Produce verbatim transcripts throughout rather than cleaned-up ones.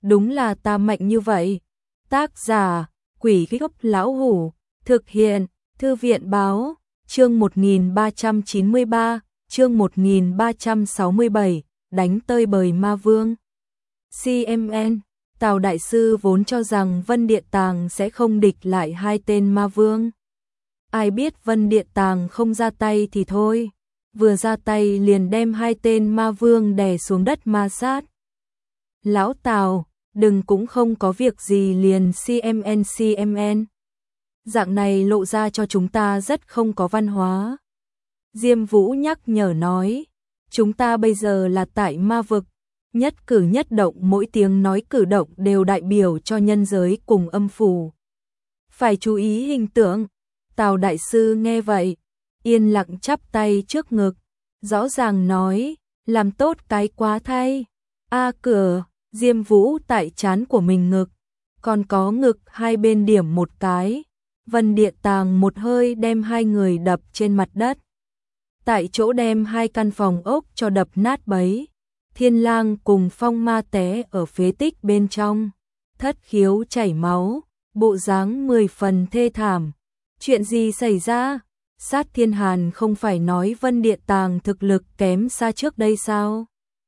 đúng là ta mạnh như vậy. Tác giả, Quỷ Gốc Lão Hủ, thực hiện, Thư viện Báo, chương một nghìn ba trăm chín mươi ba, chương một nghìn ba trăm sáu mươi bảy, đánh tơi bời ma vương. xê em en, Tào Đại Sư vốn cho rằng Vân Điện Tàng sẽ không địch lại hai tên ma vương. Ai biết Vân Điện Tàng không ra tay thì thôi, vừa ra tay liền đem hai tên ma vương đè xuống đất ma sát. Lão Tào, đừng cũng không có việc gì liền xê em en xê em en. Dạng này lộ ra cho chúng ta rất không có văn hóa. Diêm Vũ nhắc nhở nói, chúng ta bây giờ là tại ma vực, nhất cử nhất động mỗi tiếng nói cử động đều đại biểu cho nhân giới cùng âm phủ. Phải chú ý hình tượng. Tào Đại Sư nghe vậy, yên lặng chắp tay trước ngực, rõ ràng nói, làm tốt cái quá thay. A cửa, Diêm Vũ tại trán của mình ngực, còn có ngực hai bên điểm một cái. Vân Điện Tàng một hơi đem hai người đập trên mặt đất. Tại chỗ đem hai căn phòng ốc cho đập nát bấy. Thiên Lang cùng Phong Ma té ở phế tích bên trong, thất khiếu chảy máu, bộ dáng mười phần thê thảm. Chuyện gì xảy ra? Sát Thiên Hàn không phải nói Vân Điện Tàng thực lực kém xa trước đây sao?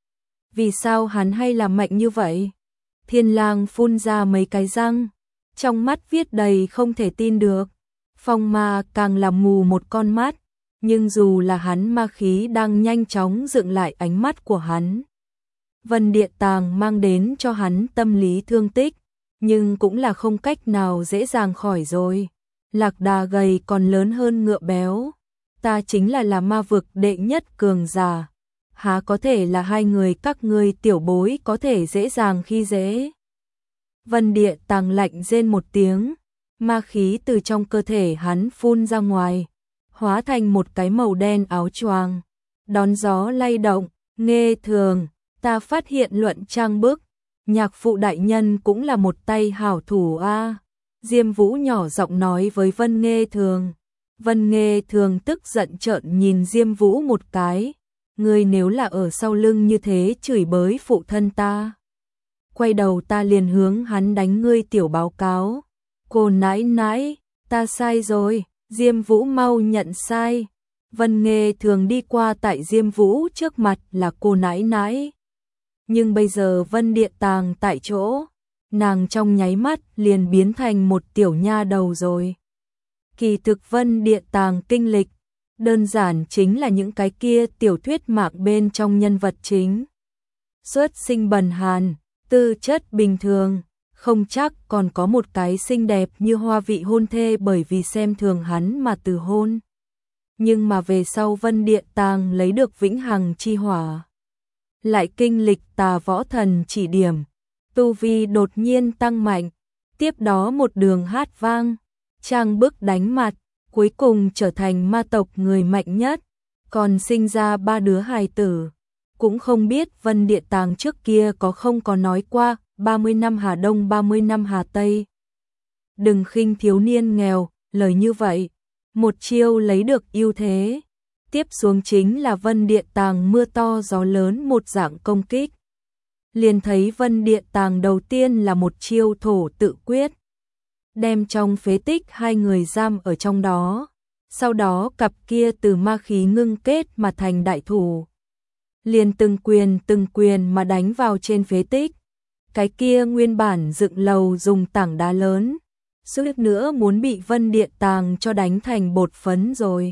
Vì sao hắn hay làm mạnh như vậy? Thiên Lang phun ra mấy cái răng, trong mắt viết đầy không thể tin được. Phong Ma càng là mù một con mắt, nhưng dù là hắn ma khí đang nhanh chóng dựng lại ánh mắt của hắn. Vân Điện Tàng mang đến cho hắn tâm lý thương tích, nhưng cũng là không cách nào dễ dàng khỏi rồi. Lạc Đà gầy còn lớn hơn ngựa béo, ta chính là là ma vực đệ nhất cường giả, há có thể là hai người các ngươi tiểu bối có thể dễ dàng khi dễ. Vân Điện Tàng lạnh rên một tiếng, ma khí từ trong cơ thể hắn phun ra ngoài, hóa thành một cái màu đen áo choàng, đón gió lay động. Nghe thường, ta phát hiện luận trang bức, nhạc phụ đại nhân cũng là một tay hảo thủ a. Diêm Vũ nhỏ giọng nói với Vân Nghê Thường. Vân Nghê Thường tức giận trợn nhìn Diêm Vũ một cái, ngươi nếu là ở sau lưng như thế chửi bới phụ thân ta, quay đầu ta liền hướng hắn đánh ngươi tiểu báo cáo. Cô nãi nãi, ta sai rồi. Diêm Vũ mau nhận sai. Vân Nghê Thường đi qua tại Diêm Vũ trước mặt là cô nãi nãi. Nhưng bây giờ Vân Điện Tàng tại chỗ, nàng trong nháy mắt liền biến thành một tiểu nha đầu rồi. Kỳ thực Vân Điện Tàng kinh lịch, đơn giản chính là những cái kia tiểu thuyết mạc bên trong nhân vật chính. Xuất sinh bần hàn, tư chất bình thường, không chắc còn có một cái xinh đẹp như hoa vị hôn thê bởi vì xem thường hắn mà từ hôn. Nhưng mà về sau Vân Điện Tàng lấy được vĩnh hằng chi hỏa, lại kinh lịch tà võ thần chỉ điểm, tu vi đột nhiên tăng mạnh, tiếp đó một đường hát vang, trang bức đánh mặt, cuối cùng trở thành ma tộc người mạnh nhất, còn sinh ra ba đứa hài tử. Cũng không biết Vân Điện Tàng trước kia có không có nói qua ba mươi năm Hà Đông ba mươi năm Hà Tây. Đừng khinh thiếu niên nghèo, lời như vậy, một chiêu lấy được ưu thế. Tiếp xuống chính là Vân Điện Tàng mưa to gió lớn một dạng công kích. Liền thấy Vân Điện Tàng đầu tiên là một chiêu thổ tự quyết, đem trong phế tích hai người giam ở trong đó. Sau đó cặp kia từ ma khí ngưng kết mà thành đại thủ, liền từng quyền từng quyền mà đánh vào trên phế tích. Cái kia nguyên bản dựng lầu dùng tảng đá lớn, suýt nữa muốn bị Vân Điện Tàng cho đánh thành bột phấn rồi.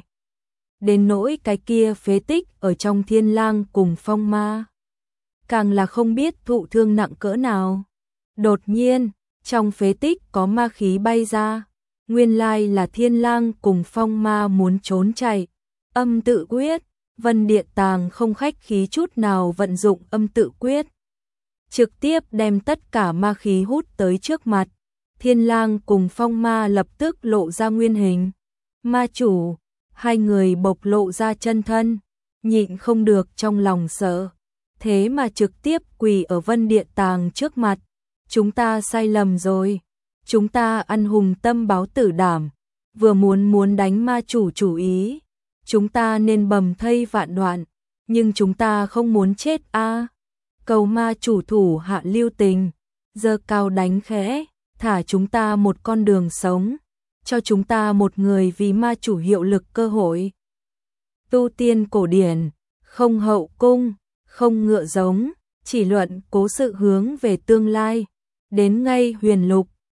Đến nỗi cái kia phế tích ở trong Thiên Lang cùng Phong Ma, càng là không biết thụ thương nặng cỡ nào. Đột nhiên, trong phế tích có ma khí bay ra, nguyên lai là Thiên Lang cùng Phong Ma muốn trốn chạy. Âm tự quyết, Vân Điện Tàng không khách khí chút nào vận dụng âm tự quyết, trực tiếp đem tất cả ma khí hút tới trước mặt. Thiên Lang cùng Phong Ma lập tức lộ ra nguyên hình. Ma chủ, hai người bộc lộ ra chân thân, nhịn không được trong lòng sợ, thế mà trực tiếp quỳ ở Vân Điện Tàng trước mặt. Chúng ta sai lầm rồi, chúng ta ăn hùng tâm báo tử đảm, vừa muốn muốn đánh ma chủ chủ ý, chúng ta nên bầm thây vạn đoạn, nhưng chúng ta không muốn chết a. Cầu ma chủ thủ hạ lưu tình. giơ cao đánh khẽ, thả chúng ta một con đường sống, cho chúng ta một người vì ma chủ hiệu lực cơ hội. Tu tiên cổ điển, không hậu cung, không ngựa giống, chỉ luận cố sự hướng về tương lai, đến ngay huyền lục,